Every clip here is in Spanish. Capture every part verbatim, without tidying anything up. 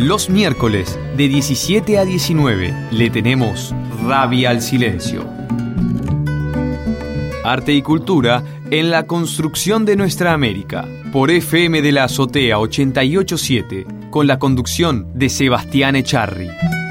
Los miércoles de diecisiete a diecinueve le tenemos Rabia al Silencio. Arte y cultura en la construcción de nuestra América. Por F M de la Azotea ochenta y ocho punto siete, con la conducción de Sebastián Echarri.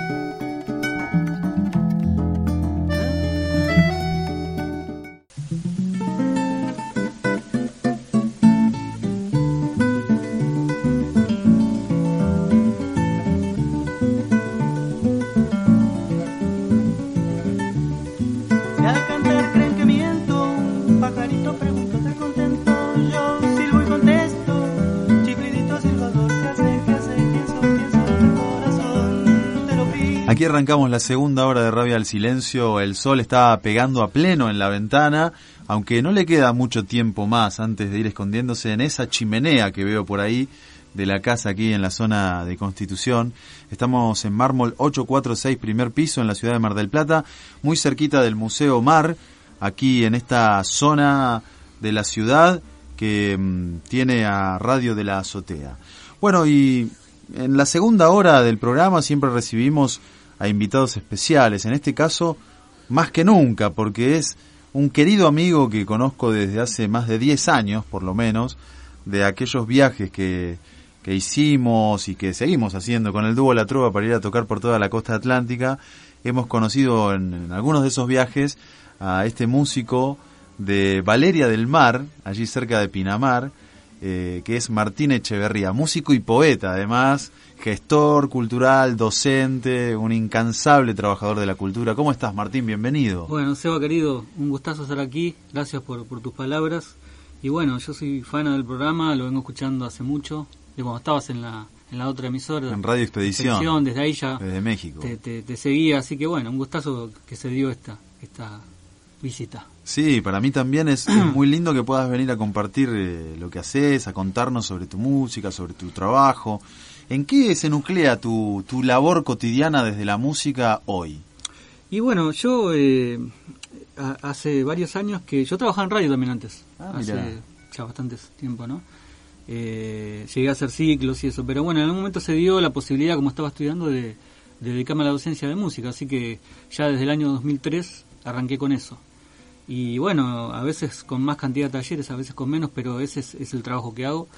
Aquí arrancamos la segunda hora de Rabia al Silencio. El sol está pegando a pleno en la ventana, aunque no le queda mucho tiempo más antes de ir escondiéndose en esa chimenea que veo por ahí de la casa aquí en la zona de Constitución. Estamos en Mármol ochocientos cuarenta y seis, primer piso, en la ciudad de Mar del Plata, muy cerquita del Museo Mar, aquí en esta zona de la ciudad que mmm, tiene a Radio de la Azotea. Bueno, y en la segunda hora del programa siempre recibimos a invitados especiales, en este caso más que nunca, porque es un querido amigo que conozco desde hace más de diez años, por lo menos, de aquellos viajes que, que hicimos y que seguimos haciendo con el dúo La Trova para ir a tocar por toda la costa atlántica. Hemos conocido en, en algunos de esos viajes a este músico de Valeria del Mar, allí cerca de Pinamar, eh, que es Martín Echeverría, músico y poeta, además, gestor cultural, docente, un incansable trabajador de la cultura. ¿Cómo estás, Martín? Bienvenido. Bueno, Seba, querido, un gustazo estar aquí. Gracias por, por tus palabras. Y bueno, yo soy fan del programa, lo vengo escuchando hace mucho, de cuando estabas en la en la otra emisora. En Radio Expedición. Expedición desde ahí ya. Desde México. Te, te, te seguía, así que bueno, un gustazo que se dio esta esta visita. Sí, para mí también es, es muy lindo que puedas venir a compartir eh, lo que haces, a contarnos sobre tu música, sobre tu trabajo. ¿En qué se nuclea tu, tu labor cotidiana desde la música hoy? Y bueno, yo eh, a, hace varios años que... Yo trabajaba en radio también antes, ah, hace mirá. ya bastante tiempo, ¿no? Eh, llegué a hacer ciclos y eso, pero bueno, en algún momento se dio la posibilidad, como estaba estudiando, de, de dedicarme a la docencia de música, así que ya desde el año dos mil tres arranqué con eso. Y bueno, a veces con más cantidad de talleres, a veces con menos, pero ese es, es el trabajo que hago.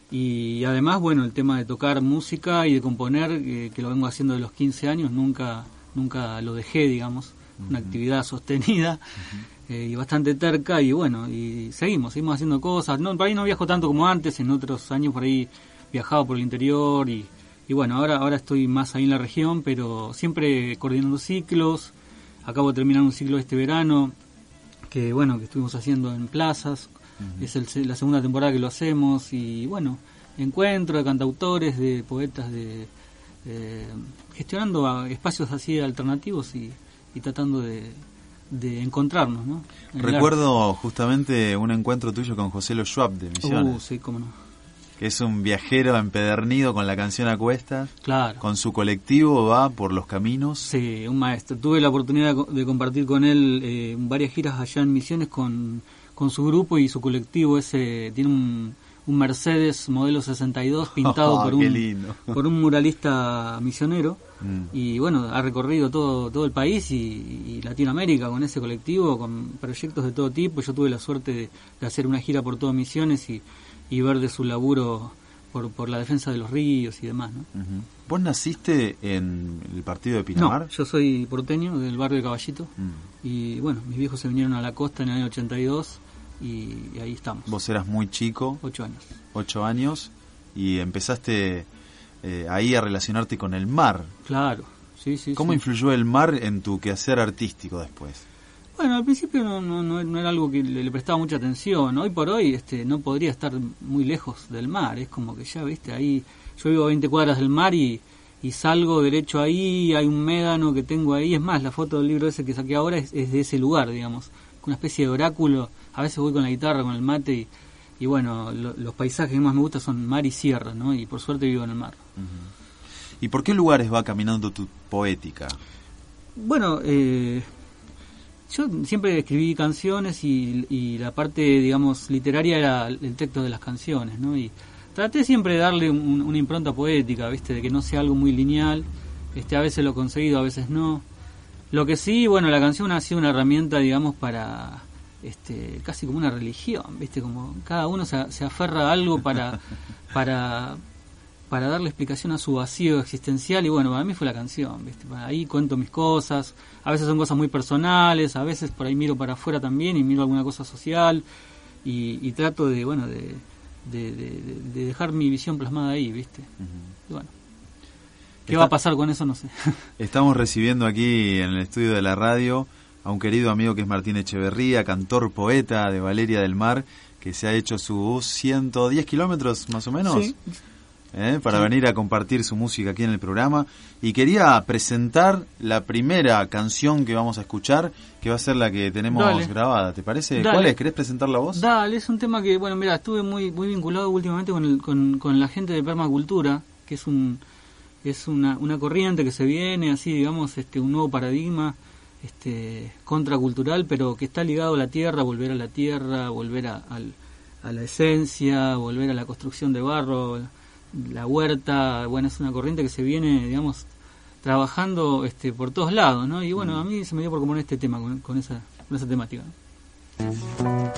Y además, bueno, el tema de tocar música y de componer, eh, que lo vengo haciendo de los quince años, nunca nunca lo dejé, digamos, uh-huh. Una actividad sostenida uh-huh. eh, y bastante terca, y bueno, y seguimos, seguimos haciendo cosas. No, por ahí no viajo tanto como antes, en otros años por ahí viajaba por el interior, y, y bueno, ahora ahora estoy más ahí en la región, pero siempre coordinando ciclos. Acabo de terminar un ciclo este verano, que bueno, que estuvimos haciendo en plazas. Uh-huh. Es el, la segunda temporada que lo hacemos, y bueno, encuentro de cantautores, de poetas, de eh, gestionando a espacios así alternativos y, y tratando de, de encontrarnos, ¿no? Recuerdo justamente un encuentro tuyo con José Lo Schwab de Misiones. Uh, sí, cómo no. Que es un viajero empedernido con la canción a cuestas. Claro. Con su colectivo va por los caminos. Sí, un maestro. Tuve la oportunidad de compartir con él eh, varias giras allá en Misiones con, con su grupo y su colectivo. Ese tiene un, un Mercedes modelo sesenta y dos pintado oh, por, un, por un muralista misionero. Mm. Y bueno, ha recorrido todo todo el país y, y Latinoamérica con ese colectivo, con proyectos de todo tipo. Yo tuve la suerte de, de hacer una gira por todo Misiones y y ver de su laburo por por la defensa de los ríos y demás, ¿no? Uh-huh. ¿Vos naciste en el partido de Pinamar? No, yo soy porteño, del barrio de Caballito, uh-huh. Y bueno, mis viejos se vinieron a la costa en el año ochenta y dos y, y ahí estamos. ¿Vos eras muy chico? Ocho años. Ocho años, y empezaste eh, ahí a relacionarte con el mar. Claro, sí, sí. ¿Cómo sí. influyó el mar en tu quehacer artístico después? Bueno, al principio no, no, no, no era algo que le, le prestaba mucha atención. Hoy por hoy este no podría estar muy lejos del mar. Es como que ya, viste, ahí yo vivo a veinte cuadras del mar y, y salgo derecho ahí, hay un médano que tengo ahí. Es más, la foto del libro ese que saqué ahora es, es de ese lugar, digamos. Una especie de oráculo. A veces voy con la guitarra, con el mate y, y bueno, lo, los paisajes que más me gustan son mar y sierra, ¿no? Y por suerte vivo en el mar. Uh-huh. ¿Y por qué lugares va caminando tu poética? Bueno, eh... yo siempre escribí canciones y, y la parte, digamos, literaria era el texto de las canciones, ¿no? Y traté siempre de darle un, una impronta poética, ¿viste? De que no sea algo muy lineal. Este, a veces lo he conseguido, a veces no. Lo que sí, bueno, la canción ha sido una herramienta, digamos, para... Este, casi como una religión, ¿viste? Como cada uno se, se aferra a algo para, para, para darle explicación a su vacío existencial, y bueno, para mí fue la canción, ¿viste? Ahí cuento mis cosas, a veces son cosas muy personales, a veces por ahí miro para afuera también y miro alguna cosa social, y, y trato de, bueno, de, de, de, de dejar mi visión plasmada ahí, ¿viste? Uh-huh. Y bueno, ¿qué Está, va a pasar con eso? No sé. Estamos recibiendo aquí en el estudio de la radio a un querido amigo que es Martín Echeverría, cantor, poeta de Valeria del Mar, que se ha hecho sus ciento diez kilómetros más o menos, sí. ¿eh? para sí. venir a compartir su música aquí en el programa. Y quería presentar la primera canción que vamos a escuchar, que va a ser la que tenemos Dale. grabada. ¿Te parece? Dale. ¿Cuál es? ¿Querés presentarla vos? Dale, es un tema que, bueno, mira, estuve muy muy vinculado últimamente con, el, con, con la gente de permacultura, que es un es una, una corriente que se viene, así, digamos, este un nuevo paradigma este contracultural, pero que está ligado a la tierra, volver a la tierra, volver a, a, a la esencia, volver a la construcción de barro, la huerta. Bueno, es una corriente que se viene, digamos, trabajando este por todos lados, ¿no? Y bueno, a mí se me dio por componer este tema con, con esa con esa temática, ¿no?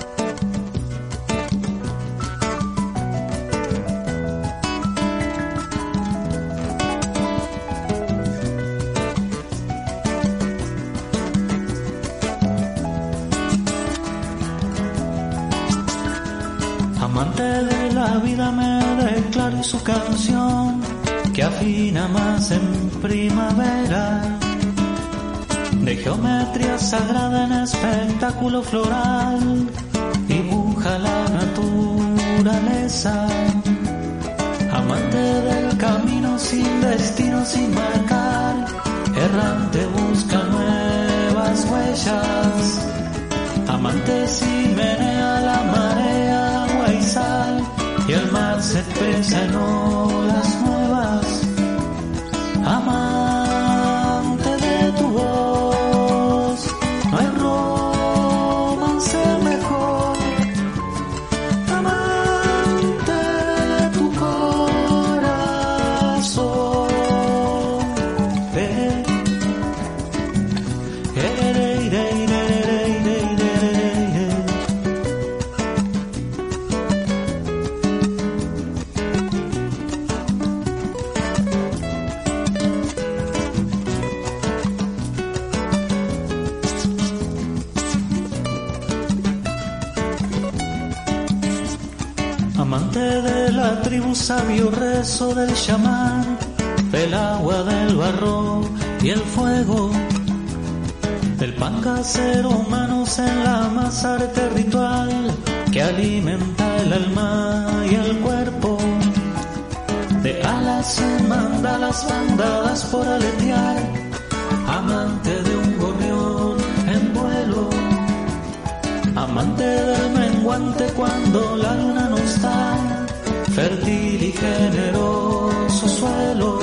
Amante de la vida me declaro su canción, que afina más en primavera, de geometría sagrada en espectáculo floral, dibuja la naturaleza. Amante del camino sin destino, sin marcar, errante busca nuevas huellas. Amante si menea la marea, agua y sal, y el mar se pesa en olas nuevas. Amante de tu voz, no hay romance mejor. Amante de tu corazón. Eh, eh, eh, eh, eh. Amante de la tribu, sabio rezo del chamán, del agua, del barro y el fuego, del pan casero, manos en la masa, arte ritual que alimenta el alma y el cuerpo, de alas en mandalas, bandadas por aletear. Amante de un gorrión en vuelo, amante del menguante cuando la luna no está, fértil y generoso suelo.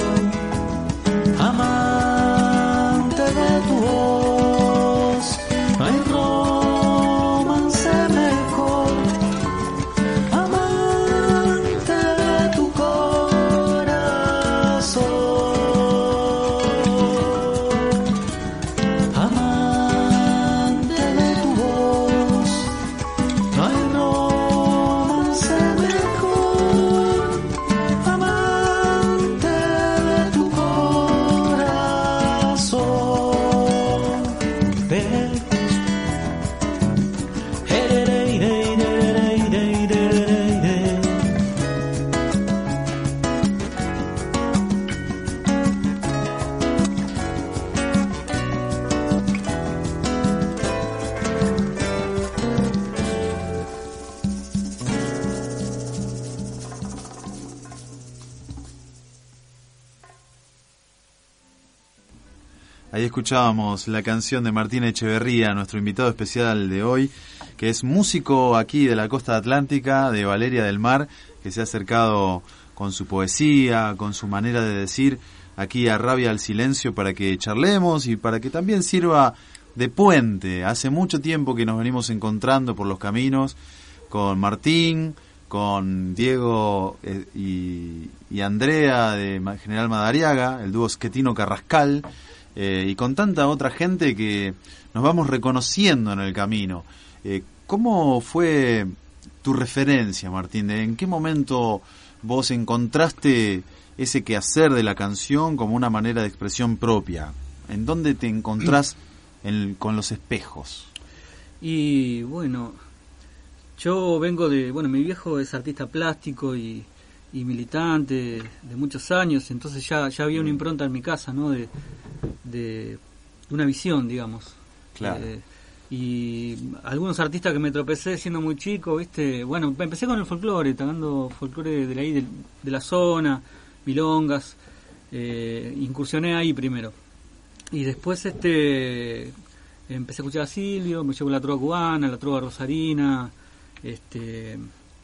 Amante de tu voz, no hay romance mejor. Amante de tu corazón. Amante de tu voz, no hay romance mejor. Amante de tu corazón. Ven. Ahí escuchábamos la canción de Martín Echeverría, nuestro invitado especial de hoy, que es músico aquí de la costa atlántica, de Valeria del Mar, que se ha acercado con su poesía, con su manera de decir, aquí a Rabia al Silencio, para que charlemos y para que también sirva de puente. Hace mucho tiempo que nos venimos encontrando por los caminos con Martín, con Diego eh, y, y Andrea de General Madariaga, el dúo Schettino Carrascal, eh, y con tanta otra gente que nos vamos reconociendo en el camino. Eh, ¿Cómo fue tu referencia, Martín? ¿En qué momento vos encontraste ese quehacer de la canción como una manera de expresión propia? ¿En dónde te encontrás en, con los espejos? Y bueno, yo vengo de... Bueno, mi viejo es artista plástico y, y militante de, de muchos años, entonces ya, ya había una impronta en mi casa, ¿no? De, de una visión, digamos. Claro. Eh, y algunos artistas que me tropecé siendo muy chico, ¿viste? Bueno, empecé con el folclore, tocando folclore de, la, de, de la zona, milongas, eh, incursioné ahí primero. Y después este empecé a escuchar a Silvio, me llevó la trova cubana, la trova rosarina, este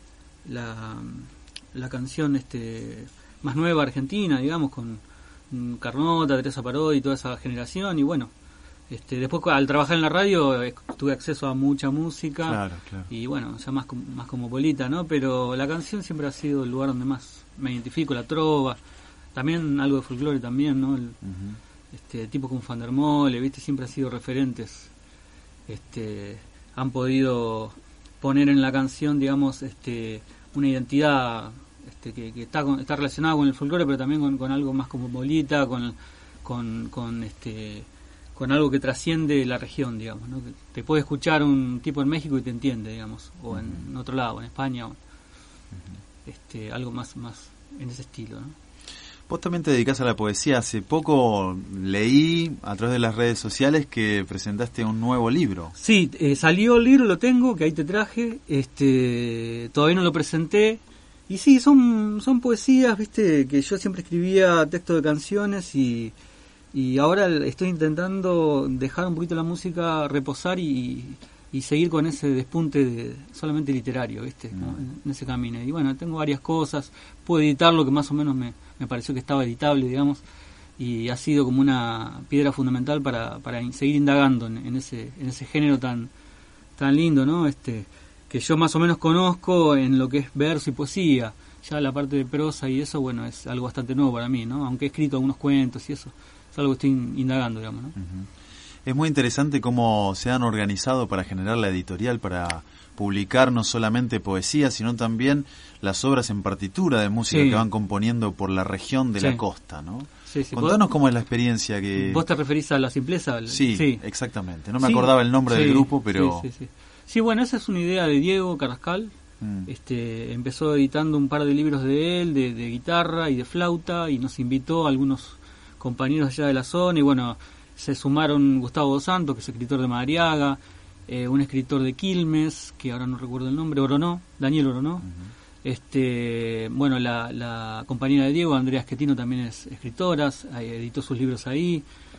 la, la canción este más nueva argentina, digamos, con Carnota, Teresa Parodi y toda esa generación. Y bueno, este después al trabajar en la radio tuve acceso a mucha música. Claro, claro. Y bueno, ya más, más cosmopolita, ¿no? Pero la canción siempre ha sido el lugar donde más me identifico, la trova, también algo de folclore también, ¿no? El, uh-huh. Este tipo como Van der Mole, ¿viste? Siempre han sido referentes, este han podido poner en la canción, digamos, este una identidad este que, que está con, está relacionada con el folclore, pero también con, con algo más como bolita, con con con este con algo que trasciende la región, digamos, ¿no? Que te puede escuchar un tipo en México y te entiende, digamos, o uh-huh. en, en otro lado, en España, o, uh-huh. este algo más más en ese estilo, ¿no? Vos también te dedicás a la poesía. Hace poco leí a través de las redes sociales que presentaste un nuevo libro. Sí, eh, salió el libro, lo tengo, que ahí te traje. Este, todavía no lo presenté. Y sí, son son poesías, viste, que yo siempre escribía textos de canciones y, y ahora estoy intentando dejar un poquito la música reposar y, y seguir con ese despunte de solamente literario, viste, mm. ¿no? en, en ese camino. Y bueno, tengo varias cosas, puedo editar lo que más o menos me... me pareció que estaba editable, digamos, y ha sido como una piedra fundamental para, para seguir indagando en, en ese en ese género tan tan lindo, ¿no? Este que yo más o menos conozco en lo que es verso y poesía. Ya la parte de prosa y eso, bueno, es algo bastante nuevo para mí, ¿no? Aunque he escrito algunos cuentos y eso, es algo que estoy indagando, digamos, ¿no? Uh-huh. Es muy interesante cómo se han organizado para generar la editorial, para publicar no solamente poesía, sino también las obras en partitura de música sí. que van componiendo por la región de sí. la costa, ¿no? Sí, sí. Contanos cómo es la experiencia que... ¿Vos te referís a La Simpleza? Sí, sí. exactamente. No me sí. acordaba el nombre sí. del grupo, pero... Sí, sí, sí. sí, bueno, esa es una idea de Diego Carrascal. Mm. Este, empezó editando un par de libros de él, de, de guitarra y de flauta, y nos invitó a algunos compañeros allá de la zona, y bueno, se sumaron Gustavo Dos Santos, que es escritor de Madariaga, eh, un escritor de Quilmes, que ahora no recuerdo el nombre, Oronó, Daniel Oronó. Uh-huh. Este, bueno, la, la compañera de Diego, Andrea Schettino, también es escritora, editó sus libros ahí,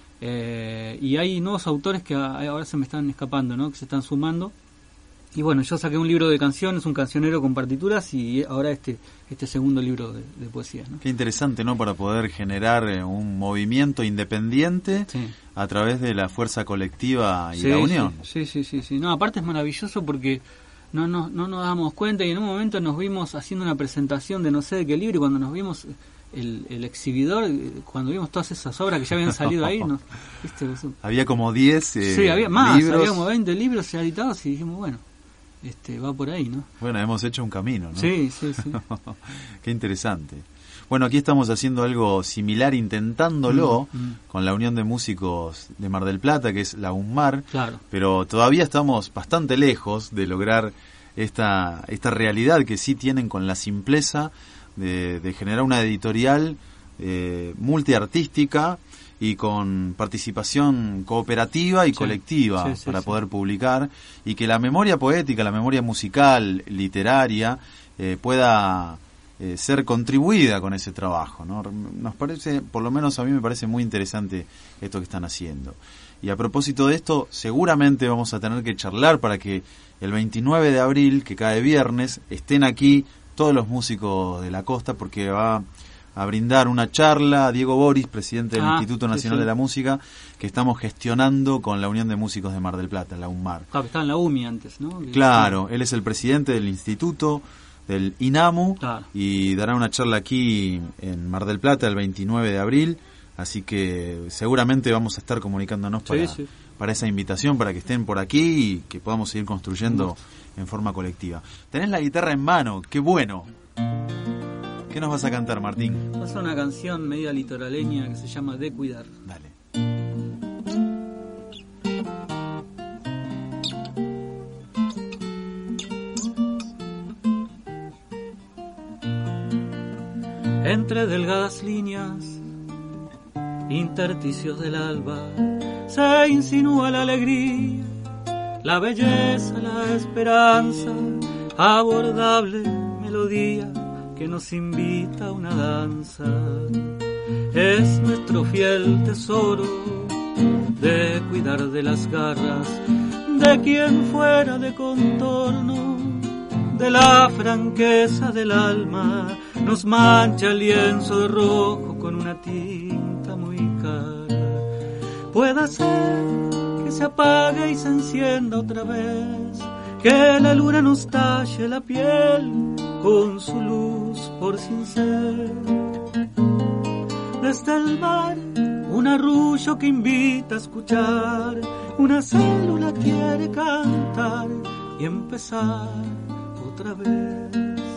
eh, y hay nuevos autores que ahora se me están escapando, ¿no? Que se están sumando. Y bueno, yo saqué un libro de canciones, un cancionero con partituras, y ahora este este segundo libro de, de poesía, ¿no? Qué interesante, ¿no? Para poder generar un movimiento independiente sí. a través de la fuerza colectiva y sí, la unión. Sí, sí, sí, sí. No, aparte es maravilloso porque no, no, no nos damos cuenta, y en un momento nos vimos haciendo una presentación de no sé de qué libro, y cuando nos vimos el, el exhibidor, cuando vimos todas esas obras que ya habían salido ahí, nos, ¿viste? Había como diez eh, sí, había más, libros. Había como veinte libros ya editados, y dijimos, bueno, este va por ahí, ¿no? Bueno, hemos hecho un camino, ¿no? Sí, sí, sí. Qué interesante. Bueno, aquí estamos haciendo algo similar, intentándolo, mm, mm. con la Unión de Músicos de Mar del Plata, que es la UNMAR, claro. pero todavía estamos bastante lejos de lograr esta esta realidad que sí tienen con La Simpleza de, de generar una editorial eh, multiartística y con participación cooperativa y sí, colectiva sí, sí, para sí. poder publicar, y que la memoria poética, la memoria musical, literaria, eh, pueda eh, ser contribuida con ese trabajo, ¿no? Nos parece, por lo menos a mí me parece muy interesante esto que están haciendo. Y a propósito de esto, seguramente vamos a tener que charlar para que el veintinueve de abril, que cae viernes, estén aquí todos los músicos de la costa, porque va a brindar una charla a Diego Boris, presidente del ah, Instituto Nacional sí, sí. de la Música, que estamos gestionando con la Unión de Músicos de Mar del Plata, la UNMAR. Claro, que estaba en la U M I antes, ¿no? Claro, él es el presidente del instituto, del INAMU, claro. y dará una charla aquí en Mar del Plata el veintinueve de abril, así que seguramente vamos a estar comunicándonos para, sí, sí. para esa invitación, para que estén por aquí y que podamos seguir construyendo en forma colectiva. Tenés la guitarra en mano, qué bueno. ¿Qué nos vas a cantar, Martín? Pasa una canción media litoraleña que se llama De Cuidar. Dale. Entre delgadas líneas, intersticios del alba, se insinúa la alegría, la belleza, la esperanza, abordable melodía que nos invita a una danza. Es nuestro fiel tesoro de cuidar de las garras de quien fuera de contorno, de la franqueza del alma. Nos mancha el lienzo de rojo con una tinta muy cara. Puede ser que se apague y se encienda otra vez, que la luna nos talle la piel con su luz por sincero. Desde el mar, un arrullo que invita a escuchar, una célula quiere cantar y empezar otra vez.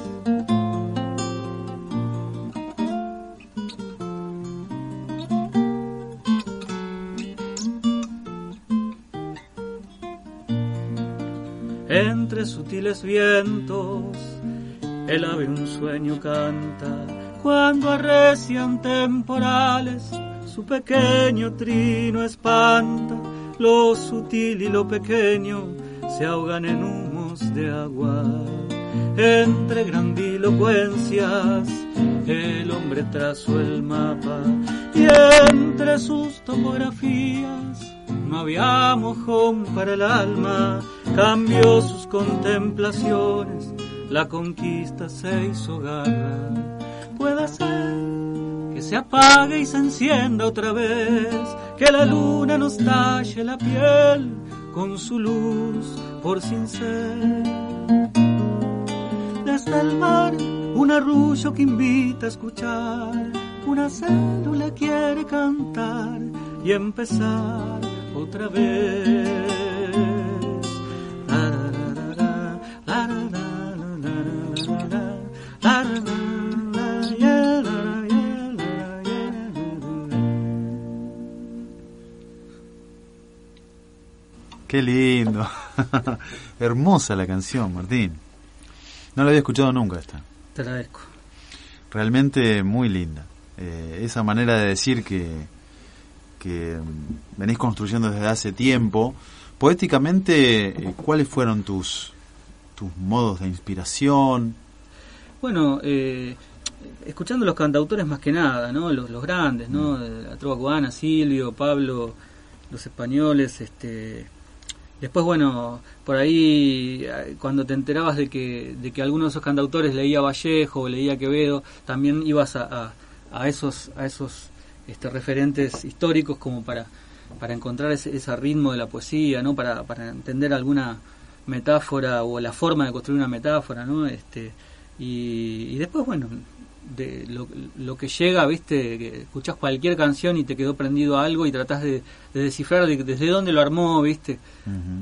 Entre sutiles vientos, el ave un sueño canta. Cuando arrecian temporales, su pequeño trino espanta. Lo sutil y lo pequeño se ahogan en humos de agua. Entre grandilocuencias, el hombre trazó el mapa, y entre sus topografías no había mojón para el alma. Cambió sus contemplaciones, la conquista se hizo garra. Puede ser que se apague y se encienda otra vez, que la luna nos talle la piel con su luz por sincero. Desde el mar, un arrullo que invita a escuchar, una célula quiere cantar y empezar otra vez. Qué lindo. Hermosa la canción, Martín. No la había escuchado nunca esta. Te agradezco. Realmente muy linda. Eh, esa manera de decir que, que venís construyendo desde hace tiempo. Poéticamente, eh, ¿cuáles fueron tus, tus modos de inspiración? Bueno, eh, escuchando los cantautores más que nada, ¿no? Los, los grandes, ¿no? Mm. La trova cubana, Silvio, Pablo, los españoles, este... Después, bueno, por ahí, cuando te enterabas de que de que alguno de esos cantautores leía Vallejo o leía Quevedo, también ibas a, a, a esos a esos este, referentes históricos como para para encontrar ese, ese ritmo de la poesía, ¿no? Para, para entender alguna metáfora o la forma de construir una metáfora, ¿no? Este y, y después, bueno, de lo, lo que llega, viste, que escuchás cualquier canción y te quedó prendido a algo y tratás de, de descifrar de, desde dónde lo armó, viste. Uh-huh.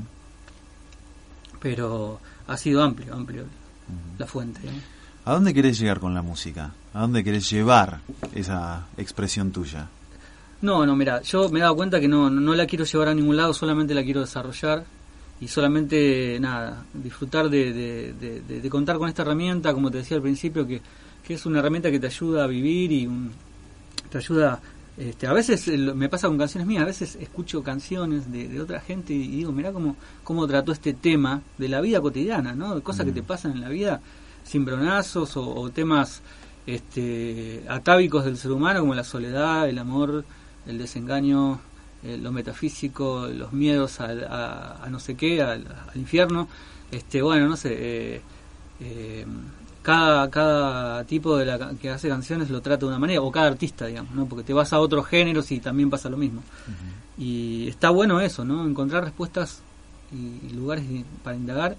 Pero ha sido amplio, amplio uh-huh. la fuente, ¿no? ¿A dónde querés llegar con la música? ¿A dónde querés llevar esa expresión tuya? No, no, mira, yo me he dado cuenta que no, no la quiero llevar a ningún lado, solamente la quiero desarrollar y solamente, nada, disfrutar de, de, de, de, de contar con esta herramienta, como te decía al principio, que que es una herramienta que te ayuda a vivir y un, te ayuda, este, a veces me pasa con canciones mías, a veces escucho canciones de, de otra gente y digo, mirá cómo, cómo trató este tema de la vida cotidiana, ¿no? Cosas mm. que te pasan en la vida, cimbronazos o, o temas este, atávicos del ser humano como la soledad, el amor, el desengaño, eh, lo metafísico, los miedos a, a, a no sé qué, al, al infierno, este, bueno, no sé, eh, eh, Cada, cada tipo de la que hace canciones lo trata de una manera, o cada artista, digamos, ¿no? Porque te vas a otros géneros y también pasa lo mismo. Uh-huh. Y está bueno eso, ¿no? Encontrar respuestas y, y lugares para indagar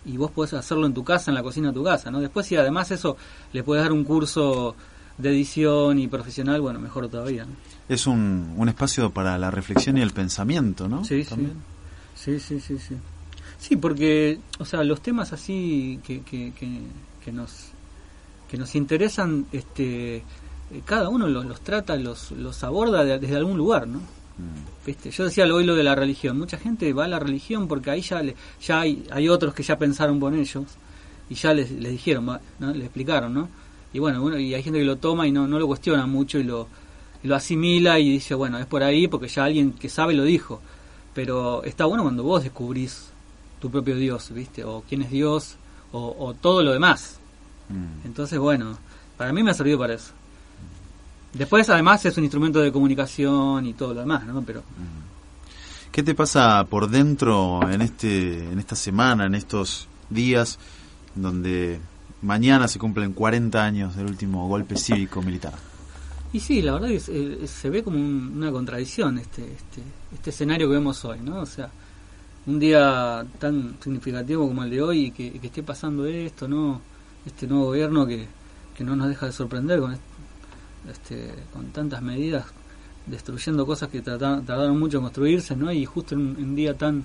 y vos podés hacerlo en tu casa, en la cocina de tu casa, ¿no? Después, si además eso le podés dar un curso de edición y profesional, bueno, mejor todavía, ¿no? Es un, un espacio para la reflexión y el pensamiento, ¿no? Sí, ¿También? sí, sí, sí, sí. Sí, porque, o sea, los temas así que, que, que, que nos que nos interesan, este, cada uno los, los trata, los, los aborda de, desde algún lugar, ¿no? Mm. ¿Viste? Yo decía hoy lo de la religión. Mucha gente va a la religión porque ahí ya le, ya hay, hay otros que ya pensaron por ellos y ya les, les dijeron, ¿no? Les explicaron, ¿no? Y bueno, bueno, y hay gente que lo toma y no, no lo cuestiona mucho y lo, y lo asimila y dice, bueno, es por ahí porque ya alguien que sabe lo dijo. Pero está bueno cuando vos descubrís tu propio Dios, ¿viste? O quién es Dios, o, o todo lo demás. Mm. Entonces, bueno, para mí me ha servido para eso. Después, además, es un instrumento de comunicación y todo lo demás, ¿no? Pero ¿qué te pasa por dentro en este en esta semana, en estos días, donde mañana se cumplen cuarenta años del último golpe cívico-militar? Y sí, la verdad es que se ve como un, una contradicción este, este este escenario que vemos hoy, ¿no? O sea, un día tan significativo como el de hoy y que, que esté pasando esto, ¿no? Este nuevo gobierno que, que no nos deja de sorprender con este, este con tantas medidas, destruyendo cosas que trataron, tardaron mucho en construirse, ¿no? Y justo en un, en un día tan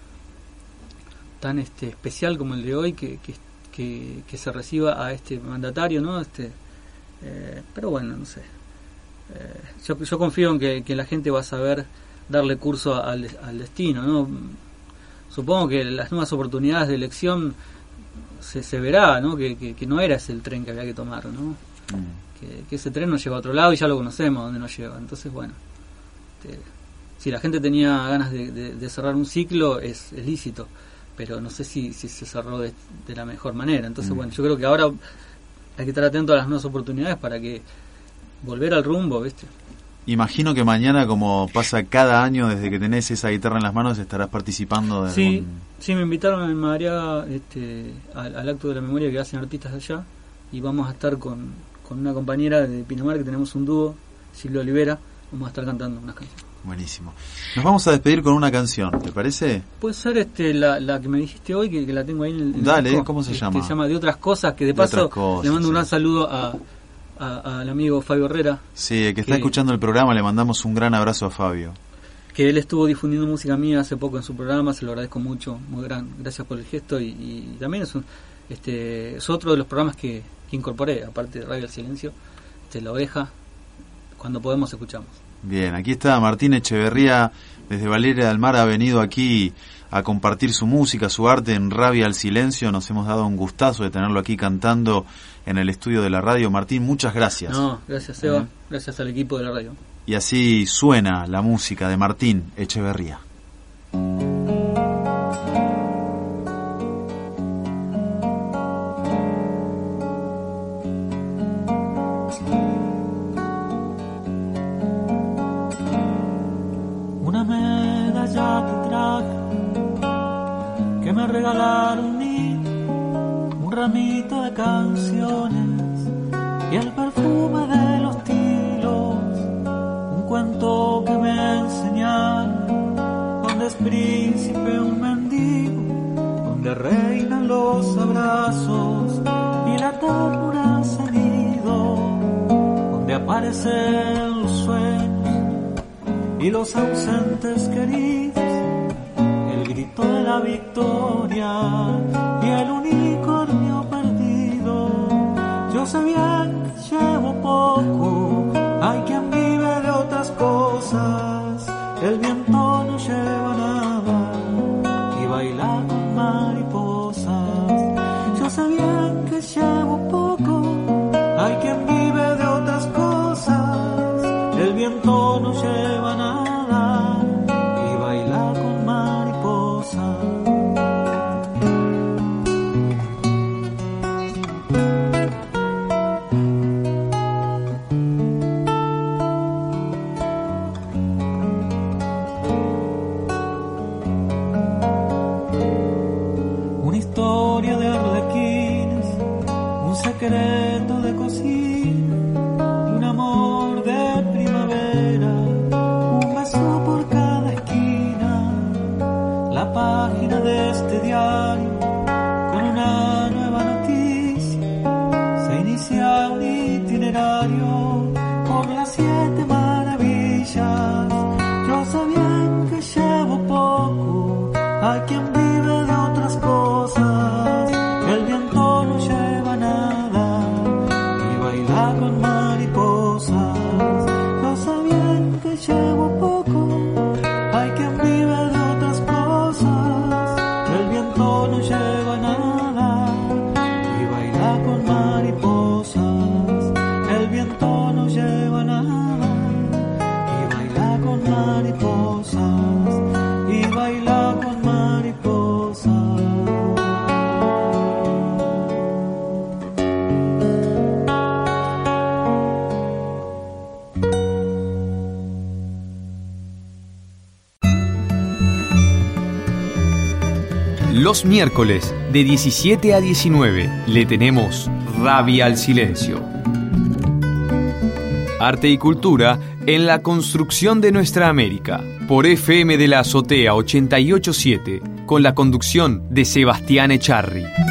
tan este especial como el de hoy que que, que, que se reciba a este mandatario, ¿no? Este eh, pero bueno, no sé. Eh, yo, yo confío en que, que la gente va a saber darle curso al, al destino, ¿no? Supongo que las nuevas oportunidades de elección se, se verá, ¿no? Que, que, que no era ese el tren que había que tomar, ¿no? Mm. Que, que ese tren nos lleva a otro lado y ya lo conocemos dónde nos lleva. Entonces, bueno, este, si la gente tenía ganas de, de, de cerrar un ciclo, es, es lícito, pero no sé si, si se cerró de, de la mejor manera. Entonces, mm. bueno, yo creo que ahora hay que estar atento a las nuevas oportunidades para que volver al rumbo, ¿viste? Imagino que mañana, como pasa cada año desde que tenés esa guitarra en las manos, estarás participando de sí, algún... Sí, me invitaron en Madariaga este, al, al acto de la memoria que hacen artistas de allá, y vamos a estar con, con una compañera de Pinamar, que tenemos un dúo, Silvia Olivera, vamos a estar cantando unas canciones. Buenísimo. Nos vamos a despedir con una canción, ¿te parece? Puede ser este, la, la que me dijiste hoy, que, que la tengo ahí en el... En Dale, el disco, ¿cómo se que, llama? Que se llama De Otras Cosas, que de, de paso cosas, le mando un gran sí. saludo a... A, al amigo Fabio Herrera. Sí, el que está que, escuchando el programa, le mandamos un gran abrazo a Fabio. Que él estuvo difundiendo música mía hace poco en su programa, se lo agradezco mucho, muy gran, gracias por el gesto, y, y también es, un, este, es otro de los programas que, que incorporé, aparte de Radio El Silencio, este, La Oveja, cuando podemos escuchamos. Bien, aquí está Martín Echeverría, desde Valeria del Mar, ha venido aquí a compartir su música, su arte en Rabia al Silencio. Nos hemos dado un gustazo de tenerlo aquí cantando en el estudio de la radio. Martín, muchas gracias. No, gracias Seba, ¿Eh? Gracias al equipo de la radio. Y así suena la música de Martín Echeverría. Una medalla te traje que me regalaron un ramito de canciones y el perfume de los tilos, un cuento que me enseñaron, donde es príncipe un mendigo, donde reinan los abrazos y la ternura seguido, donde aparecen los sueños y los ausentes queridos, el grito de la victoria y el unicornio perdido. Yo sé bien que llevo poco, hay quien vive de otras cosas, el viento no lleva nada y baila con mariposas. Yo sé bien que llevo poco, hay quien vive de otras cosas, el viento no lleva nada y baila con mariposas. Una historia de arlequines, un secreto de cocina, Rosario por las siete maravillas. Yo sé bien que llevo poco, hay quien vive de otras cosas. El viento no lleva nada y baila con mariposas. Yo sé bien que llevo poco, hay quien vive de otras cosas. El viento no lleva nada y baila con mariposas. El viento no lleva nada y baila con mariposas. Y baila con mariposas. Los miércoles de diecisiete a diecinueve le tenemos Rabia al Silencio. Arte y cultura en la construcción de nuestra América. Por F M de la Azotea ochenta y ocho punto siete, con la conducción de Sebastián Echarri.